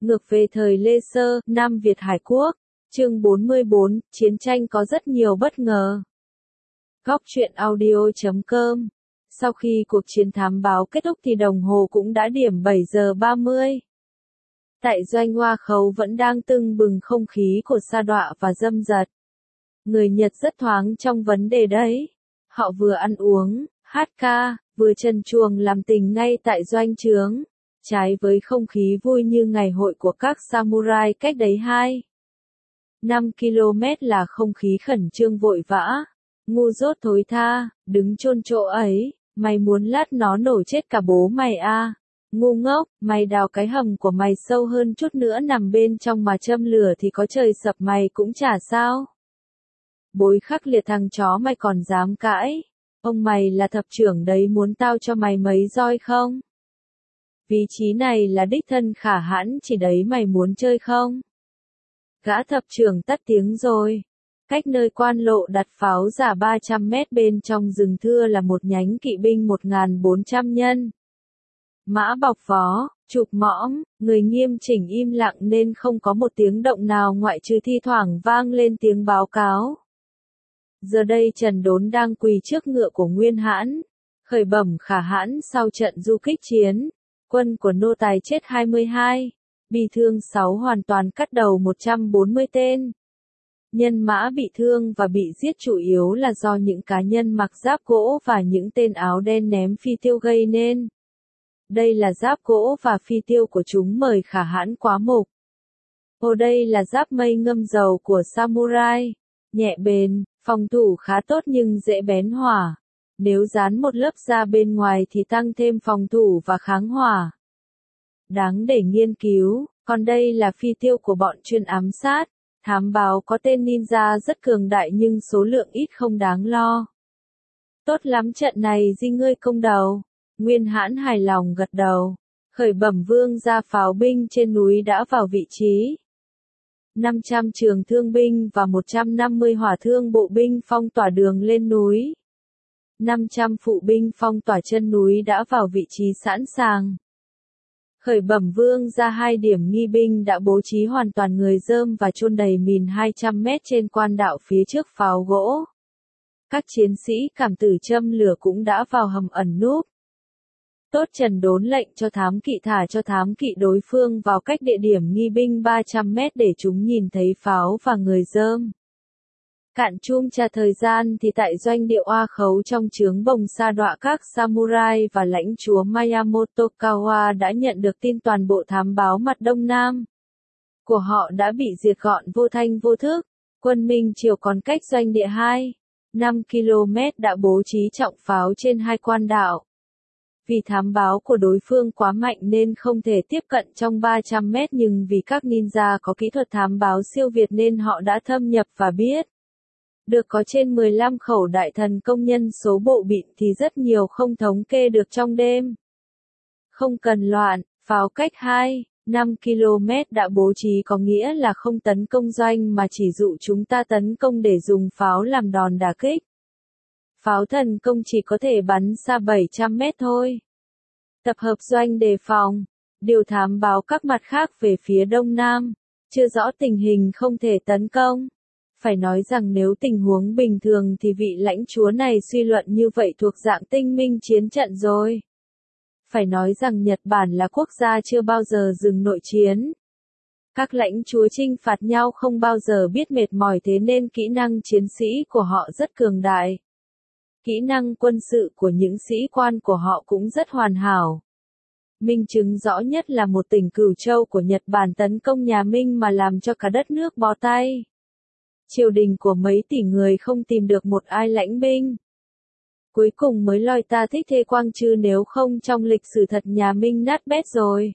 Ngược về thời Lê Sơ, Nam Việt Hải Quốc, chương 44, chiến tranh có rất nhiều bất ngờ. Góc truyện audio.com. Sau khi cuộc chiến thám báo kết thúc thì đồng hồ cũng đã điểm 7 giờ 30. Tại doanh Hoa Khấu vẫn đang tưng bừng không khí của sa đọa và dâm dật. Người Nhật rất thoáng trong vấn đề đấy. Họ vừa ăn uống, hát ca, vừa trần truồng làm tình ngay tại doanh trướng. Trái với không khí vui như ngày hội của các samurai cách đấy 5 km là không khí khẩn trương vội vã. Ngu dốt thối tha, đứng chôn chỗ ấy, mày muốn lát nó nổ chết cả bố mày à. Ngu ngốc, mày đào cái hầm của mày sâu hơn chút nữa nằm bên trong mà châm lửa thì có trời sập mày cũng chả sao. Bối khắc liệt thằng chó mày còn dám cãi. Ông mày là thập trưởng đấy, muốn tao cho mày mấy roi không? Vị trí này là đích thân Khả Hãn chỉ đấy, mày muốn chơi không? Gã thập trưởng tắt tiếng rồi. Cách nơi quan lộ đặt pháo giả 300 mét bên trong rừng thưa là một nhánh kỵ binh 1.400 nhân. Mã bọc vó, chụp mõm, người nghiêm chỉnh im lặng nên không có một tiếng động nào ngoại trừ thi thoảng vang lên tiếng báo cáo. Giờ đây Trần Đốn đang quỳ trước ngựa của Nguyên Hãn, khởi bẩm Khả Hãn sau trận du kích chiến. Quân của nô tài chết 22, bị thương 6, hoàn toàn cắt đầu 140 tên. Nhân mã bị thương và bị giết chủ yếu là do những cá nhân mặc giáp gỗ và những tên áo đen ném phi tiêu gây nên. Đây là giáp gỗ và phi tiêu của chúng, mời Khả Hãn quá mục. Ồ, đây là giáp mây ngâm dầu của samurai, nhẹ bền, phòng thủ khá tốt nhưng dễ bén hỏa. Nếu dán một lớp da bên ngoài thì tăng thêm phòng thủ và kháng hỏa. Đáng để nghiên cứu. Còn đây là phi tiêu của bọn chuyên ám sát. Thám báo có tên ninja rất cường đại nhưng số lượng ít không đáng lo. Tốt lắm, trận này di ngươi công đầu. Nguyên Hãn hài lòng gật đầu. Khởi bẩm vương gia, pháo binh trên núi đã vào vị trí. 500 trường thương binh và 150 hỏa thương bộ binh phong tỏa đường lên núi. 500 phụ binh phong tỏa chân núi đã vào vị trí sẵn sàng. Khởi bẩm vương ra, 2 điểm nghi binh đã bố trí hoàn toàn người dơm và chôn đầy mìn 200 mét trên quan đạo phía trước pháo gỗ. Các chiến sĩ cảm tử châm lửa cũng đã vào hầm ẩn núp. Tốt, Trần Đốn lệnh cho thám kỵ thả cho thám kỵ đối phương vào cách địa điểm nghi binh 300 mét để chúng nhìn thấy pháo và người dơm. Cạn chum trà thời gian thì tại doanh địa Hoa Khấu trong trướng bồng sa đọa, các samurai và lãnh chúa Miyamoto Kawa đã nhận được tin toàn bộ thám báo mặt Đông Nam của họ đã bị diệt gọn vô thanh vô thức. Quân Minh Triều còn cách doanh địa 5 km đã bố trí trọng pháo trên 2 quan đạo. Vì thám báo của đối phương quá mạnh nên không thể tiếp cận trong 300 mét, nhưng vì các ninja có kỹ thuật thám báo siêu việt nên họ đã thâm nhập và biết được có trên 15 khẩu đại thần công, nhân số bộ bịn thì rất nhiều không thống kê được trong đêm. Không cần loạn, pháo cách 5 km đã bố trí có nghĩa là không tấn công doanh mà chỉ dụ chúng ta tấn công để dùng pháo làm đòn đả kích. Pháo thần công chỉ có thể bắn xa 700 mét thôi. Tập hợp doanh đề phòng, điều thám báo các mặt khác về phía đông nam, chưa rõ tình hình không thể tấn công. Phải nói rằng nếu tình huống bình thường thì vị lãnh chúa này suy luận như vậy thuộc dạng tinh minh chiến trận rồi. Phải nói rằng Nhật Bản là quốc gia chưa bao giờ dừng nội chiến. Các lãnh chúa chinh phạt nhau không bao giờ biết mệt mỏi, thế nên kỹ năng chiến sĩ của họ rất cường đại. Kỹ năng quân sự của những sĩ quan của họ cũng rất hoàn hảo. Minh chứng rõ nhất là một tỉnh Cửu Châu của Nhật Bản tấn công nhà Minh mà làm cho cả đất nước bó tay. Triều đình của mấy tỷ người không tìm được một ai lãnh binh. Cuối cùng mới lòi ta thích Thê Quang, chứ nếu không trong lịch sử thật nhà Minh nát bét rồi.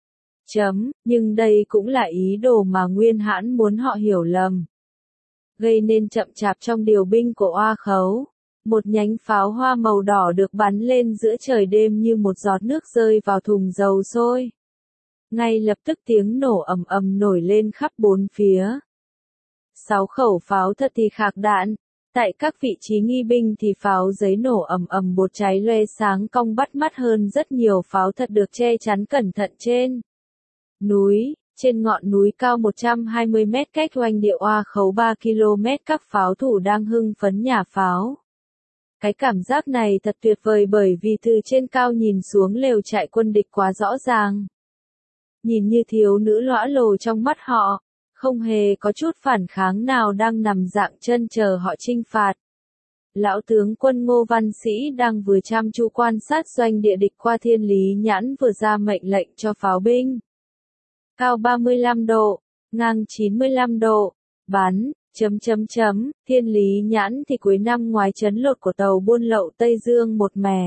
Nhưng đây cũng là ý đồ mà Nguyên Hãn muốn họ hiểu lầm. Gây nên chậm chạp trong điều binh của Hoa Khấu. Một nhánh pháo hoa màu đỏ được bắn lên giữa trời đêm như một giọt nước rơi vào thùng dầu sôi. Ngay lập tức tiếng nổ ầm ầm nổi lên khắp bốn phía. 6 khẩu pháo thật thì khạc đạn. Tại các vị trí nghi binh thì pháo giấy nổ ầm ầm, bột cháy loe sáng cong bắt mắt hơn rất nhiều pháo thật được che chắn cẩn thận trên núi. Trên ngọn núi cao 120 mét cách doanh địa Oa Khấu 3 km, các pháo thủ đang hưng phấn nhả pháo. Cái cảm giác này thật tuyệt vời bởi vì từ trên cao nhìn xuống lều trại quân địch quá rõ ràng. Nhìn như thiếu nữ lõa lồ trong mắt họ, không hề có chút phản kháng nào đang nằm dạng chân chờ họ chinh phạt. Lão tướng quân Ngô Văn Sĩ đang vừa chăm chú quan sát doanh địa địch qua thiên lý nhãn vừa ra mệnh lệnh cho pháo binh. Cao 35 độ, ngang 95 độ, bắn, thiên lý nhãn thì cuối năm ngoái trấn lột của tàu buôn lậu Tây Dương một mẻ.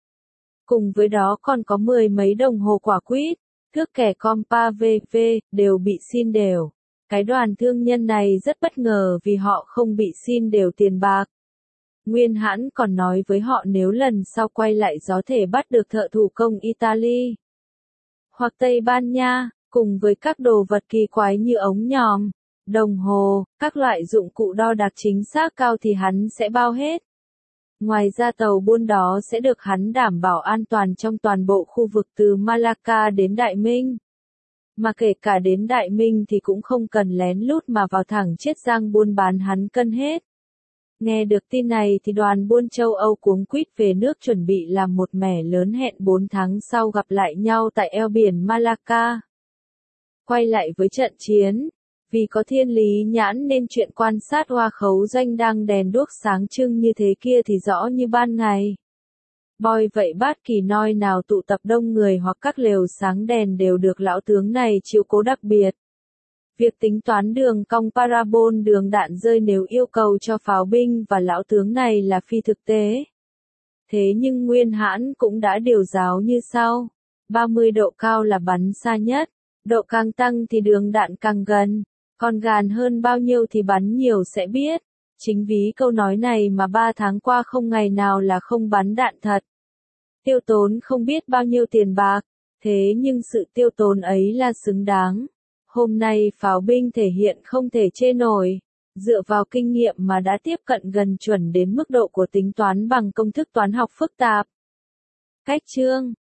Cùng với đó còn có 10 mấy đồng hồ quả quýt, thước kẻ compa VV, đều bị xin đều. Cái đoàn thương nhân này rất bất ngờ vì họ không bị xin đều tiền bạc. Nguyên Hãn còn nói với họ nếu lần sau quay lại có thể bắt được thợ thủ công Italy hoặc Tây Ban Nha, cùng với các đồ vật kỳ quái như ống nhòm, đồng hồ, các loại dụng cụ đo đạc chính xác cao thì hắn sẽ bao hết. Ngoài ra tàu buôn đó sẽ được hắn đảm bảo an toàn trong toàn bộ khu vực từ Malacca đến Đại Minh. Mà kể cả đến Đại Minh thì cũng không cần lén lút mà vào thẳng Chiết Giang buôn bán, hắn cân hết. Nghe được tin này thì đoàn buôn châu Âu cuống quýt về nước chuẩn bị làm một mẻ lớn, hẹn 4 tháng sau gặp lại nhau tại eo biển Malacca. Quay lại với trận chiến, vì có thiên lý nhãn nên chuyện quan sát Hoa Khấu doanh đang đèn đuốc sáng trưng như thế kia thì rõ như ban ngày. Boi vậy bát kỳ noi nào tụ tập đông người hoặc các lều sáng đèn đều được lão tướng này chiếu cố đặc biệt. Việc tính toán đường cong parabol đường đạn rơi nếu yêu cầu cho pháo binh và lão tướng này là phi thực tế. Thế nhưng Nguyên Hãn cũng đã điều giáo như sau. 30 độ cao là bắn xa nhất, độ càng tăng thì đường đạn càng gần, còn gần hơn bao nhiêu thì bắn nhiều sẽ biết. Chính vì câu nói này mà 3 tháng qua không ngày nào là không bắn đạn thật. Tiêu tốn không biết bao nhiêu tiền bạc, thế nhưng sự tiêu tốn ấy là xứng đáng. Hôm nay pháo binh thể hiện không thể chê nổi, dựa vào kinh nghiệm mà đã tiếp cận gần chuẩn đến mức độ của tính toán bằng công thức toán học phức tạp. Cách chương